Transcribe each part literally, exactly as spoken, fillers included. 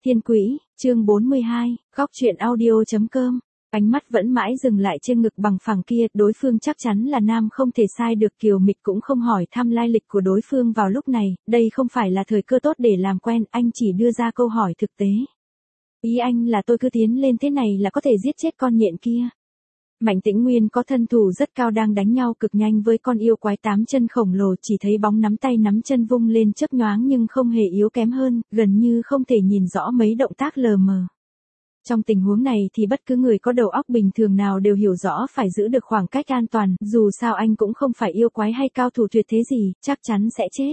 Thiên Quỹ, chương bốn mươi hai, góc truyện audio.com. Ánh mắt vẫn mãi dừng lại trên ngực bằng phẳng kia, đối phương chắc chắn là nam không thể sai được. Kiều Mịch cũng không hỏi thăm lai lịch của đối phương vào lúc này, đây không phải là thời cơ tốt để làm quen, anh chỉ đưa ra câu hỏi thực tế. Ý anh là tôi cứ tiến lên thế này là có thể giết chết con nhện kia. Mạnh Tĩnh Nguyên có thân thủ rất cao đang đánh nhau cực nhanh với con yêu quái tám chân khổng lồ, chỉ thấy bóng nắm tay nắm chân vung lên chớp nhoáng nhưng không hề yếu kém hơn, gần như không thể nhìn rõ mấy động tác lờ mờ. Trong tình huống này thì bất cứ người có đầu óc bình thường nào đều hiểu rõ phải giữ được khoảng cách an toàn, dù sao anh cũng không phải yêu quái hay cao thủ tuyệt thế gì, chắc chắn sẽ chết.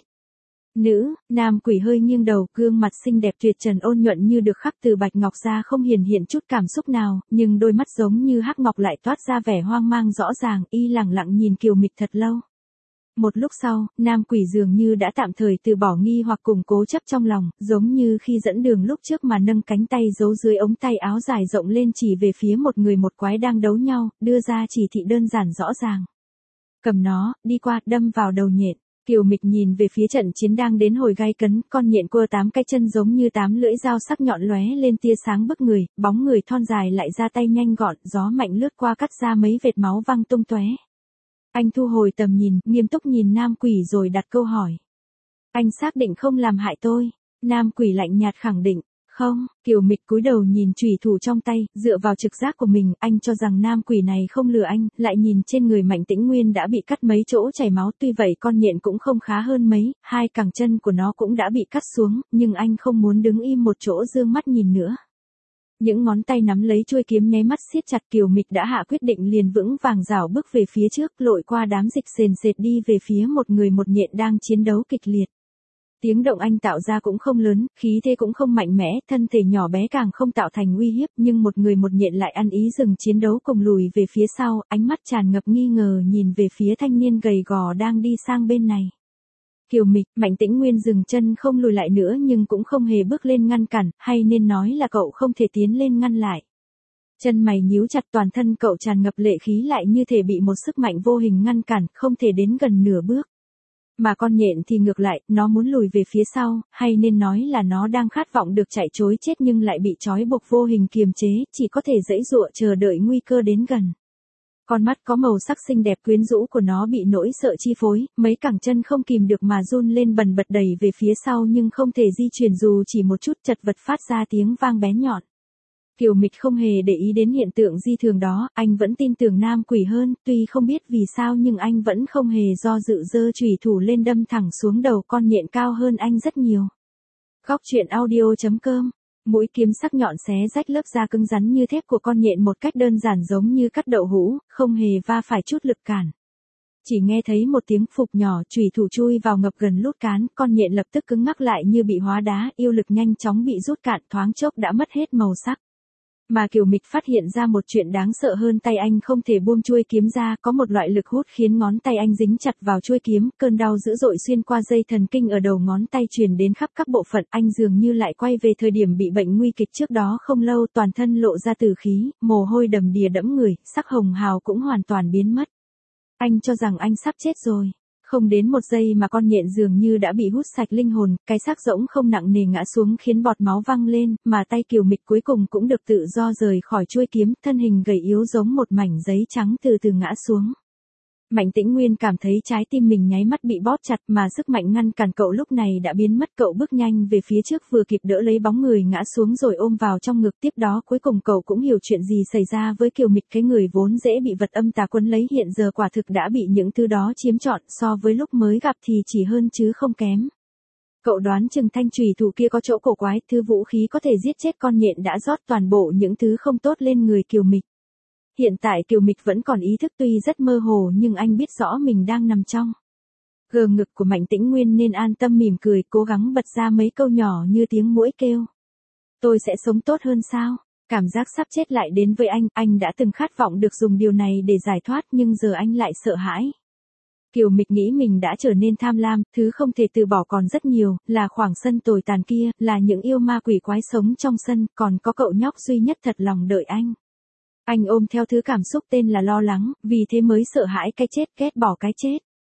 Nữ, nam quỷ hơi nghiêng đầu, gương mặt xinh đẹp tuyệt trần ôn nhuận như được khắc từ bạch ngọc ra, không hiển hiện chút cảm xúc nào, nhưng đôi mắt giống như hắc ngọc lại toát ra vẻ hoang mang rõ ràng, y lẳng lặng nhìn Kiều Mịch thật lâu. Một lúc sau, nam quỷ dường như đã tạm thời từ bỏ nghi hoặc cùng cố chấp trong lòng, giống như khi dẫn đường lúc trước mà nâng cánh tay giấu dưới ống tay áo dài rộng lên chỉ về phía một người một quái đang đấu nhau, đưa ra chỉ thị đơn giản rõ ràng. Cầm nó, đi qua, đâm vào đầu nhện. Kiều Mịch nhìn về phía trận chiến đang đến hồi gay cấn, con nhện cua tám cái chân giống như tám lưỡi dao sắc nhọn lóe lên tia sáng bức người, bóng người thon dài lại ra tay nhanh gọn, gió mạnh lướt qua cắt ra mấy vệt máu văng tung tóe. Anh thu hồi tầm nhìn, nghiêm túc nhìn nam quỷ rồi đặt câu hỏi. Anh xác định không làm hại tôi? Nam quỷ lạnh nhạt khẳng định. Không, Kiều Mịch cúi đầu nhìn chùy thủ trong tay, dựa vào trực giác của mình, anh cho rằng nam quỷ này không lừa anh, lại nhìn trên người Mạnh Tĩnh Nguyên đã bị cắt mấy chỗ chảy máu, tuy vậy con nhện cũng không khá hơn mấy, hai cẳng chân của nó cũng đã bị cắt xuống, nhưng anh không muốn đứng im một chỗ dương mắt nhìn nữa. Những ngón tay nắm lấy chuôi kiếm nháy mắt siết chặt, Kiều Mịch đã hạ quyết định liền vững vàng rảo bước về phía trước, lội qua đám dịch sền sệt đi về phía một người một nhện đang chiến đấu kịch liệt. Tiếng động anh tạo ra cũng không lớn, khí thế cũng không mạnh mẽ, thân thể nhỏ bé càng không tạo thành uy hiếp, nhưng một người một nhện lại ăn ý dừng chiến đấu cùng lùi về phía sau, ánh mắt tràn ngập nghi ngờ nhìn về phía thanh niên gầy gò đang đi sang bên này. Kiều Mịch, Mạnh Tĩnh Nguyên dừng chân không lùi lại nữa nhưng cũng không hề bước lên ngăn cản, hay nên nói là cậu không thể tiến lên ngăn lại. Chân mày nhíu chặt, toàn thân cậu tràn ngập lệ khí lại như thể bị một sức mạnh vô hình ngăn cản, không thể đến gần nửa bước. Mà con nhện thì ngược lại, nó muốn lùi về phía sau, hay nên nói là nó đang khát vọng được chạy trối chết nhưng lại bị trói buộc vô hình kiềm chế, chỉ có thể giãy giụa chờ đợi nguy cơ đến gần. Con mắt có màu sắc xinh đẹp quyến rũ của nó bị nỗi sợ chi phối, mấy cẳng chân không kìm được mà run lên bần bật đẩy về phía sau nhưng không thể di chuyển dù chỉ một chút, chật vật phát ra tiếng vang bén nhọn. Kiều Mịch không hề để ý đến hiện tượng di thường đó, anh vẫn tin tưởng nam quỷ hơn, tuy không biết vì sao nhưng anh vẫn không hề do dự giơ chùy thủ lên đâm thẳng xuống đầu con nhện cao hơn anh rất nhiều. Góc truyện audio.com. Mũi kiếm sắc nhọn xé rách lớp da cứng rắn như thép của con nhện một cách đơn giản giống như cắt đậu hũ, không hề va phải chút lực cản. Chỉ nghe thấy một tiếng phục nhỏ, chùy thủ chui vào ngập gần lút cán, con nhện lập tức cứng ngắc lại như bị hóa đá, yêu lực nhanh chóng bị rút cạn, thoáng chốc đã mất hết màu sắc. Mà Kiều Mịch phát hiện ra một chuyện đáng sợ hơn, tay anh không thể buông chuôi kiếm ra, có một loại lực hút khiến ngón tay anh dính chặt vào chuôi kiếm, cơn đau dữ dội xuyên qua dây thần kinh ở đầu ngón tay truyền đến khắp các bộ phận, anh dường như lại quay về thời điểm bị bệnh nguy kịch trước đó không lâu, toàn thân lộ ra tử khí, mồ hôi đầm đìa đẫm người, sắc hồng hào cũng hoàn toàn biến mất. Anh cho rằng anh sắp chết rồi. Không đến một giây mà con nhện dường như đã bị hút sạch linh hồn, cái xác rỗng không nặng nề ngã xuống khiến bọt máu văng lên, mà tay Kiều Mịch cuối cùng cũng được tự do rời khỏi chuôi kiếm, thân hình gầy yếu giống một mảnh giấy trắng từ từ ngã xuống. Mạnh Tĩnh Nguyên cảm thấy trái tim mình nháy mắt bị bóp chặt mà sức mạnh ngăn cản cậu lúc này đã biến mất, cậu bước nhanh về phía trước vừa kịp đỡ lấy bóng người ngã xuống rồi ôm vào trong ngực, tiếp đó cuối cùng cậu cũng hiểu chuyện gì xảy ra với Kiều Mịch, cái người vốn dễ bị vật âm tà quấn lấy hiện giờ quả thực đã bị những thứ đó chiếm trọn, so với lúc mới gặp thì chỉ hơn chứ không kém. Cậu đoán chừng thanh chùy thủ kia có chỗ cổ quái, thứ vũ khí có thể giết chết con nhện đã rót toàn bộ những thứ không tốt lên người Kiều Mịch. Hiện tại Kiều Mịch vẫn còn ý thức tuy rất mơ hồ nhưng anh biết rõ mình đang nằm trong gờ ngực của Mạnh Tĩnh Nguyên nên an tâm mỉm cười, cố gắng bật ra mấy câu nhỏ như tiếng muỗi kêu. Tôi sẽ sống tốt hơn sao? Cảm giác sắp chết lại đến với anh, anh đã từng khát vọng được dùng điều này để giải thoát nhưng giờ anh lại sợ hãi. Kiều Mịch nghĩ mình đã trở nên tham lam, thứ không thể từ bỏ còn rất nhiều, là khoảng sân tồi tàn kia, là những yêu ma quỷ quái sống trong sân, còn có cậu nhóc duy nhất thật lòng đợi anh. Anh ôm theo thứ cảm xúc tên là lo lắng, vì thế mới sợ hãi cái chết, ghét bỏ cái chết.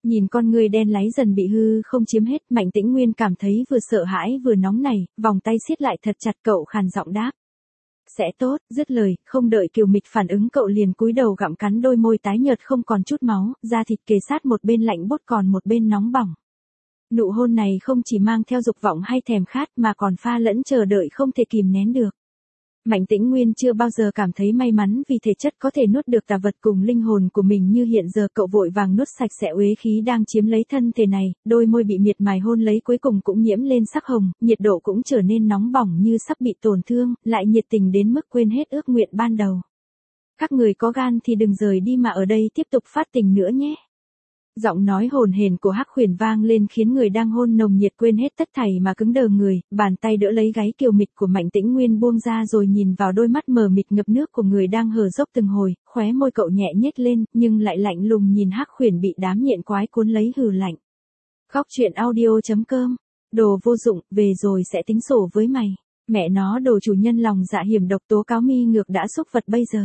Nhìn con người đen láy dần bị hư không chiếm hết, Mạnh Tĩnh Nguyên cảm thấy vừa sợ hãi vừa nóng nảy, vòng tay siết lại thật chặt, cậu khàn giọng đáp. Sẽ tốt, dứt lời, không đợi Kiều Mịch phản ứng cậu liền cúi đầu gặm cắn đôi môi tái nhợt không còn chút máu, da thịt kề sát một bên lạnh buốt còn một bên nóng bỏng. Nụ hôn này không chỉ mang theo dục vọng hay thèm khát mà còn pha lẫn chờ đợi không thể kìm nén được. Mạnh Tĩnh Nguyên chưa bao giờ cảm thấy may mắn vì thể chất có thể nuốt được tà vật cùng linh hồn của mình như hiện giờ, cậu vội vàng nuốt sạch sẽ uế khí đang chiếm lấy thân thể này, đôi môi bị miệt mài hôn lấy cuối cùng cũng nhiễm lên sắc hồng, nhiệt độ cũng trở nên nóng bỏng như sắp bị tổn thương, lại nhiệt tình đến mức quên hết ước nguyện ban đầu. Các người có gan thì đừng rời đi mà ở đây tiếp tục phát tình nữa nhé. Giọng nói hồn hển của Hắc Huyền vang lên khiến người đang hôn nồng nhiệt quên hết tất thảy mà cứng đờ người, bàn tay đỡ lấy gáy Kiều Mịch của Mạnh Tĩnh Nguyên buông ra rồi nhìn vào đôi mắt mờ mịt ngập nước của người đang hở dốc từng hồi, khóe môi cậu nhẹ nhếch lên, nhưng lại lạnh lùng nhìn Hắc Huyền bị đám nhện quái cuốn lấy hừ lạnh. Góc truyện audio chấm com, đồ vô dụng, về rồi sẽ tính sổ với mày. Mẹ nó, đồ chủ nhân lòng dạ hiểm độc, tố cáo mi ngược đã xúc vật bây giờ.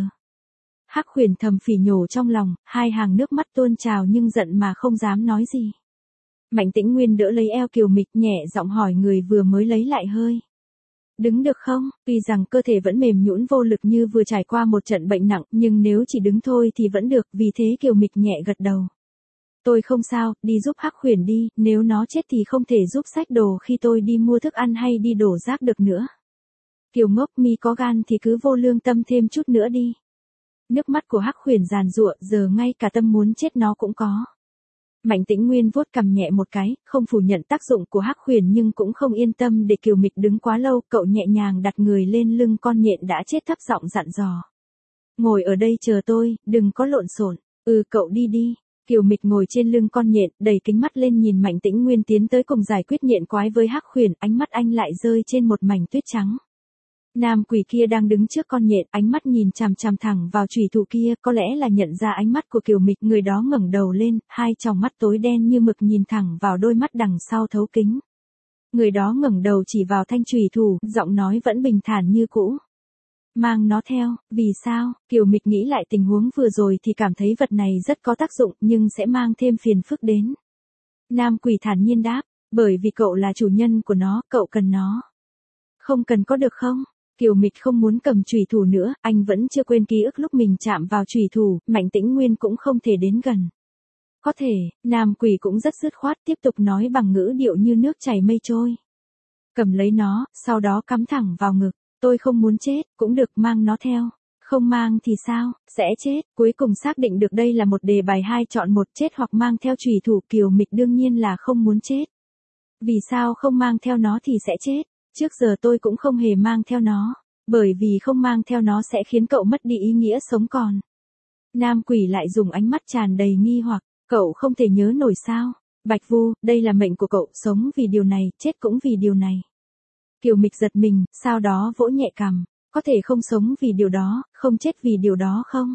Hắc Huyền thầm phỉ nhổ trong lòng, hai hàng nước mắt tuôn trào nhưng giận mà không dám nói gì. Mạnh Tĩnh Nguyên đỡ lấy eo Kiều Mịch, nhẹ giọng hỏi người vừa mới lấy lại hơi. Đứng được không? Tuy rằng cơ thể vẫn mềm nhũn vô lực như vừa trải qua một trận bệnh nặng, nhưng nếu chỉ đứng thôi thì vẫn được, vì thế Kiều Mịch nhẹ gật đầu. Tôi không sao, đi giúp Hắc Huyền đi, nếu nó chết thì không thể giúp xách đồ khi tôi đi mua thức ăn hay đi đổ rác được nữa. Kiều ngốc, mi có gan thì cứ vô lương tâm thêm chút nữa đi. Nước mắt của Hắc Huyền giàn giụa, giờ ngay cả tâm muốn chết nó cũng có. Mạnh Tĩnh Nguyên vuốt cằm nhẹ một cái, không phủ nhận tác dụng của Hắc Huyền nhưng cũng không yên tâm để Kiều Mịch đứng quá lâu, cậu nhẹ nhàng đặt người lên lưng con nhện đã chết, thấp giọng dặn dò. Ngồi ở đây chờ tôi, đừng có lộn xộn. Ừ, cậu đi đi. Kiều Mịch ngồi trên lưng con nhện, đầy kính mắt lên nhìn Mạnh Tĩnh Nguyên tiến tới cùng giải quyết nhện quái với Hắc Huyền, ánh mắt anh lại rơi trên một mảnh tuyết trắng. Nam quỷ kia đang đứng trước con nhện, ánh mắt nhìn chằm chằm thẳng vào chủy thủ kia, có lẽ là nhận ra ánh mắt của Kiều Mịch, người đó ngẩng đầu lên, hai tròng mắt tối đen như mực nhìn thẳng vào đôi mắt đằng sau thấu kính. Người đó ngẩng đầu chỉ vào thanh chủy thủ, giọng nói vẫn bình thản như cũ. Mang nó theo, vì sao? Kiều Mịch nghĩ lại tình huống vừa rồi thì cảm thấy vật này rất có tác dụng, nhưng sẽ mang thêm phiền phức đến. Nam quỷ thản nhiên đáp, bởi vì cậu là chủ nhân của nó, cậu cần nó. Không cần có được không? Kiều Mịch không muốn cầm chủy thủ nữa, anh vẫn chưa quên ký ức lúc mình chạm vào chủy thủ, Mạnh Tĩnh Nguyên cũng không thể đến gần. Có thể, Nam quỷ cũng rất dứt khoát, tiếp tục nói bằng ngữ điệu như nước chảy mây trôi. Cầm lấy nó, sau đó cắm thẳng vào ngực, tôi không muốn chết, cũng được, mang nó theo. Không mang thì sao, sẽ chết, cuối cùng xác định được đây là một đề bài hai chọn một, chết hoặc mang theo chủy thủ, Kiều Mịch đương nhiên là không muốn chết. Vì sao không mang theo nó thì sẽ chết? Trước giờ tôi cũng không hề mang theo nó, bởi vì không mang theo nó sẽ khiến cậu mất đi ý nghĩa sống còn. Nam quỷ lại dùng ánh mắt tràn đầy nghi hoặc, cậu không thể nhớ nổi sao? Bạch Vu, đây là mệnh của cậu, sống vì điều này, chết cũng vì điều này. Kiều Mịch giật mình, sau đó vỗ nhẹ cằm, có thể không sống vì điều đó, không chết vì điều đó không?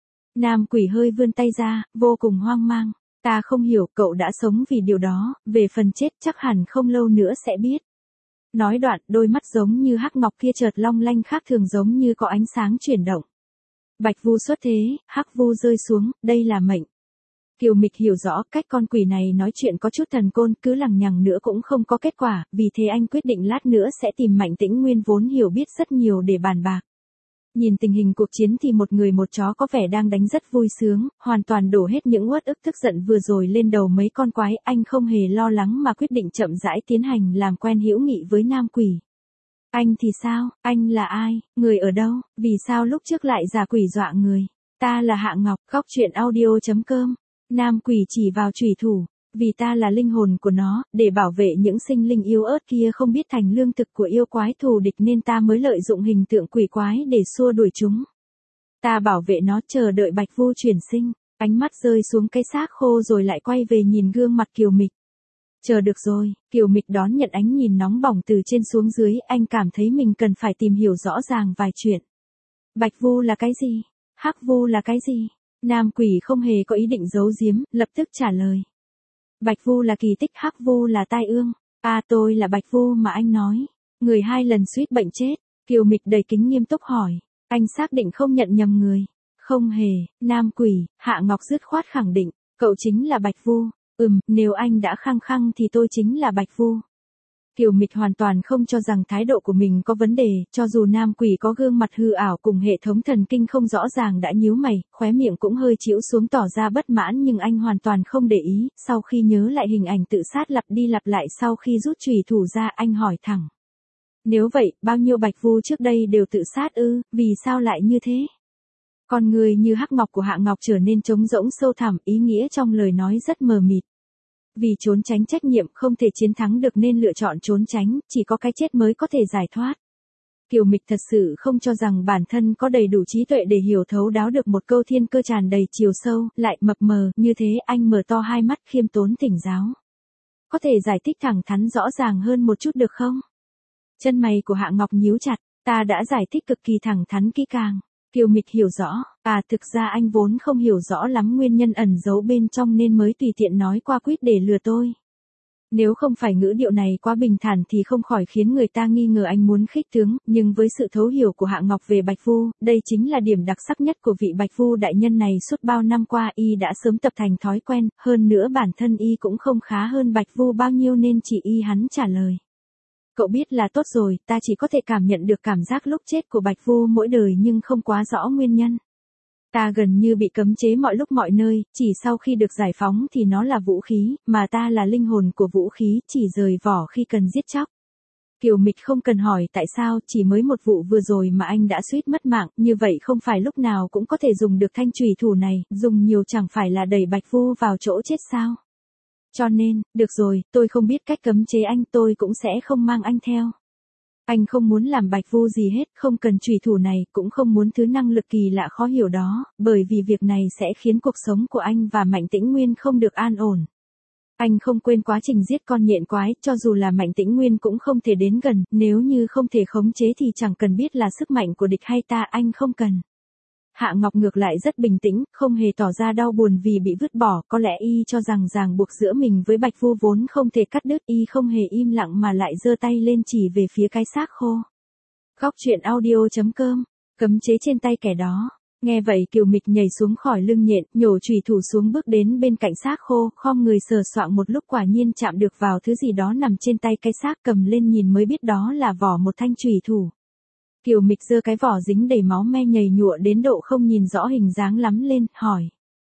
Nam quỷ hơi vươn tay ra, vô cùng hoang mang, ta không hiểu, cậu đã sống vì điều đó, về phần chết chắc hẳn không lâu nữa sẽ biết. Nói đoạn, đôi mắt giống như hắc ngọc kia chợt long lanh khác thường, giống như có ánh sáng chuyển động. Bạch Vu xuất thế, Hắc Vu rơi xuống, đây là mệnh. Kiều Mịch hiểu rõ cách con quỷ này nói chuyện có chút thần côn, cứ lằng nhằng nữa cũng không có kết quả, vì thế anh quyết định lát nữa sẽ tìm Mạnh Tĩnh Nguyên vốn hiểu biết rất nhiều để bàn bạc. Nhìn tình hình cuộc chiến thì một người một chó có vẻ đang đánh rất vui sướng, hoàn toàn đổ hết những uất ức tức giận vừa rồi lên đầu mấy con quái, anh không hề lo lắng mà quyết định chậm rãi tiến hành làm quen hữu nghị với Nam quỷ. Anh thì sao, anh là ai, người ở đâu, vì sao lúc trước lại giả quỷ dọa người? Ta là Hạ Ngọc, góc truyện audio chấm com. Nam quỷ chỉ vào chủy thủ, vì ta là linh hồn của nó, để bảo vệ những sinh linh yếu ớt kia không biết thành lương thực của yêu quái thù địch nên ta mới lợi dụng hình tượng quỷ quái để xua đuổi chúng. Ta bảo vệ nó, chờ đợi Bạch Vu chuyển sinh. Ánh mắt rơi xuống cái xác khô rồi lại quay về nhìn gương mặt Kiều Mịch. Chờ được rồi, Kiều Mịch đón nhận ánh nhìn nóng bỏng từ trên xuống dưới, anh cảm thấy mình cần phải tìm hiểu rõ ràng vài chuyện. Bạch Vu là cái gì? Hắc Vu là cái gì? Nam quỷ không hề có ý định giấu giếm, lập tức trả lời. Bạch Vu là kỳ tích, Hắc Vu là tai ương. À, tôi là Bạch Vu mà anh nói. Người hai lần suýt bệnh chết. Kiều Mịch đầy kính nghiêm túc hỏi. Anh xác định không nhận nhầm người? Không hề, Nam quỷ, Hạ Ngọc dứt khoát khẳng định. Cậu chính là Bạch Vu. Ừm, nếu anh đã khăng khăng thì tôi chính là Bạch Vu. Kiều Mịch hoàn toàn không cho rằng thái độ của mình có vấn đề, cho dù nam quỷ có gương mặt hư ảo cùng hệ thống thần kinh không rõ ràng đã nhíu mày, khóe miệng cũng hơi chĩu xuống tỏ ra bất mãn, nhưng anh hoàn toàn không để ý, sau khi nhớ lại hình ảnh tự sát lặp đi lặp lại sau khi rút chùy thủ ra, anh hỏi thẳng. Nếu vậy, bao nhiêu Bạch Vu trước đây đều tự sát ư, vì sao lại như thế? Con người như hắc ngọc của Hạ Ngọc trở nên trống rỗng sâu thẳm, ý nghĩa trong lời nói rất mờ mịt. Vì trốn tránh trách nhiệm không thể chiến thắng được nên lựa chọn trốn tránh, chỉ có cái chết mới có thể giải thoát. Kiều Mịch thật sự không cho rằng bản thân có đầy đủ trí tuệ để hiểu thấu đáo được một câu thiên cơ tràn đầy chiều sâu, lại mập mờ, như thế anh mở to hai mắt khiêm tốn thỉnh giáo. Có thể giải thích thẳng thắn rõ ràng hơn một chút được không? Chân mày của Hạ Ngọc nhíu chặt, ta đã giải thích cực kỳ thẳng thắn kỹ càng. Kiều Mịch hiểu rõ, à thực ra anh vốn không hiểu rõ lắm nguyên nhân ẩn giấu bên trong nên mới tùy tiện nói qua quýt để lừa tôi. Nếu không phải ngữ điệu này quá bình thản thì không khỏi khiến người ta nghi ngờ anh muốn khích tướng, nhưng với sự thấu hiểu của Hạ Ngọc về Bạch Vu, đây chính là điểm đặc sắc nhất của vị Bạch Vu đại nhân này suốt bao năm qua y đã sớm tập thành thói quen, hơn nữa bản thân y cũng không khá hơn Bạch Vu bao nhiêu nên chỉ y hắn trả lời. Cậu biết là tốt rồi, ta chỉ có thể cảm nhận được cảm giác lúc chết của Bạch Vu mỗi đời nhưng không quá rõ nguyên nhân. Ta gần như bị cấm chế mọi lúc mọi nơi, chỉ sau khi được giải phóng thì nó là vũ khí, mà ta là linh hồn của vũ khí, chỉ rời vỏ khi cần giết chóc. Kiều Mịch không cần hỏi tại sao, chỉ mới một vụ vừa rồi mà anh đã suýt mất mạng, như vậy không phải lúc nào cũng có thể dùng được thanh chùy thủ này, dùng nhiều chẳng phải là đẩy Bạch Vu vào chỗ chết sao? Cho nên, được rồi, tôi không biết cách cấm chế anh, tôi cũng sẽ không mang anh theo. Anh không muốn làm Bạch Vu gì hết, không cần chùy thủ này, cũng không muốn thứ năng lực kỳ lạ khó hiểu đó, bởi vì việc này sẽ khiến cuộc sống của anh và Mạnh Tĩnh Nguyên không được an ổn. Anh không quên quá trình giết con nhện quái, cho dù là Mạnh Tĩnh Nguyên cũng không thể đến gần, nếu như không thể khống chế thì chẳng cần biết là sức mạnh của địch hay ta, anh không cần. Hạ Ngọc ngược lại rất bình tĩnh, không hề tỏ ra đau buồn vì bị vứt bỏ, có lẽ y cho rằng ràng buộc giữa mình với Bạch Vu vốn không thể cắt đứt, y không hề im lặng mà lại giơ tay lên chỉ về phía cái xác khô. Góc truyện audio chấm com, cấm chế trên tay kẻ đó. Nghe vậy Kiều Mịch nhảy xuống khỏi lưng nhện, nhổ chùy thủ xuống bước đến bên cạnh xác khô, khom người sờ soạng một lúc quả nhiên chạm được vào thứ gì đó nằm trên tay cái xác, cầm lên nhìn mới biết đó là vỏ một thanh chùy thủ. Kiều Mịch giơ cái vỏ dính đầy máu me nhầy nhụa đến độ không nhìn rõ hình dáng lắm lên, hỏi.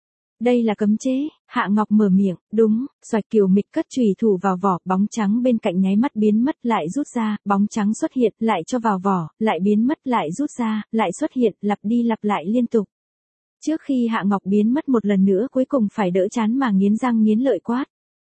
Đây là cấm chế, Hạ Ngọc mở miệng, đúng, xoạch Kiều Mịch cất chùy thủ vào vỏ, bóng trắng bên cạnh nháy mắt biến mất lại rút ra, bóng trắng xuất hiện, lại cho vào vỏ, lại biến mất lại rút ra, lại xuất hiện, lặp đi lặp lại liên tục. Trước khi Hạ Ngọc biến mất một lần nữa cuối cùng phải đỡ chán mà nghiến răng nghiến lợi quát.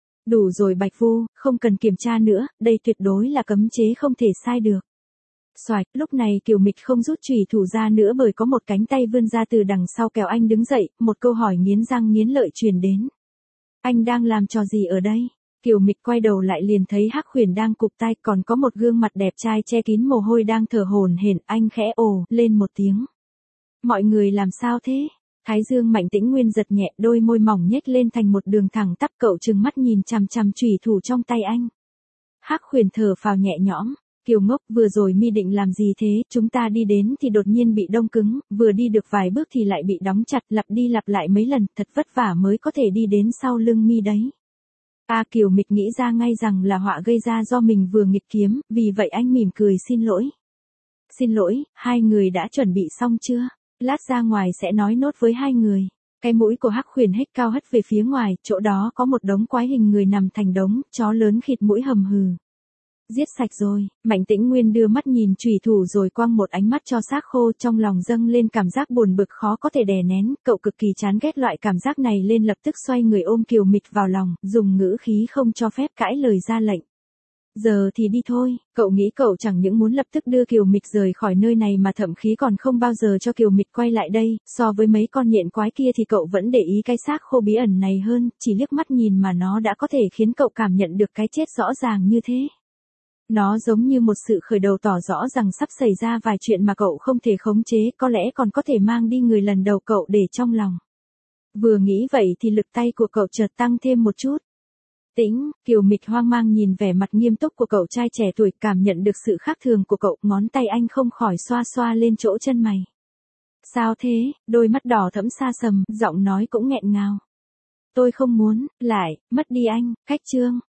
Đủ rồi Bạch Vu, không cần kiểm tra nữa, đây tuyệt đối là cấm chế không thể sai được. Xoạch, lúc này Kiều Mịch không rút chùy thủ ra nữa bởi có một cánh tay vươn ra từ đằng sau kéo anh đứng dậy, một câu hỏi nghiến răng nghiến lợi truyền đến. Anh đang làm trò gì ở đây? Kiều Mịch quay đầu lại liền thấy Hắc Huyền đang cụp tay, còn có một gương mặt đẹp trai che kín mồ hôi đang thở hổn hển, anh khẽ ồ lên một tiếng. Mọi người làm sao thế? Thái dương Mạnh Tĩnh Nguyên giật nhẹ, đôi môi mỏng nhếch lên thành một đường thẳng tắp, cậu trừng mắt nhìn chằm chằm chùy thủ trong tay anh. Hắc Huyền thở phào nhẹ nhõm. Kiều ngốc, vừa rồi mi định làm gì thế, chúng ta đi đến thì đột nhiên bị đông cứng, vừa đi được vài bước thì lại bị đóng chặt, lặp đi lặp lại mấy lần, thật vất vả mới có thể đi đến sau lưng mi đấy. A Kiều Mịch nghĩ ra ngay rằng là họa gây ra do mình vừa nghịch kiếm, vì vậy anh mỉm cười xin lỗi. Xin lỗi, hai người đã chuẩn bị xong chưa? Lát ra ngoài sẽ nói nốt với hai người. Cái mũi của Hắc Huyền hếch cao hất về phía ngoài, chỗ đó có một đống quái hình người nằm thành đống, chó lớn khịt mũi hầm hừ. Giết sạch rồi, Mạnh Tĩnh Nguyên đưa mắt nhìn chùy thủ rồi quăng một ánh mắt cho xác khô, trong lòng dâng lên cảm giác buồn bực khó có thể đè nén, cậu cực kỳ chán ghét loại cảm giác này lên lập tức xoay người ôm Kiều Mịch vào lòng, dùng ngữ khí không cho phép cãi lời ra lệnh. Giờ thì đi thôi, cậu nghĩ cậu chẳng những muốn lập tức đưa Kiều Mịch rời khỏi nơi này mà thậm chí còn không bao giờ cho Kiều Mịch quay lại đây, so với mấy con nhện quái kia thì cậu vẫn để ý cái xác khô bí ẩn này hơn, chỉ liếc mắt nhìn mà nó đã có thể khiến cậu cảm nhận được cái chết rõ ràng như thế. Nó giống như một sự khởi đầu tỏ rõ rằng sắp xảy ra vài chuyện mà cậu không thể khống chế, có lẽ còn có thể mang đi người lần đầu cậu để trong lòng. Vừa nghĩ vậy thì lực tay của cậu chợt tăng thêm một chút. Tĩnh, Kiều Mịch hoang mang nhìn vẻ mặt nghiêm túc của cậu trai trẻ tuổi, cảm nhận được sự khác thường của cậu, ngón tay anh không khỏi xoa xoa lên chỗ chân mày. Sao thế, đôi mắt đỏ thẫm xa sầm, giọng nói cũng nghẹn ngào. Tôi không muốn, lại, mất đi anh, cách chương.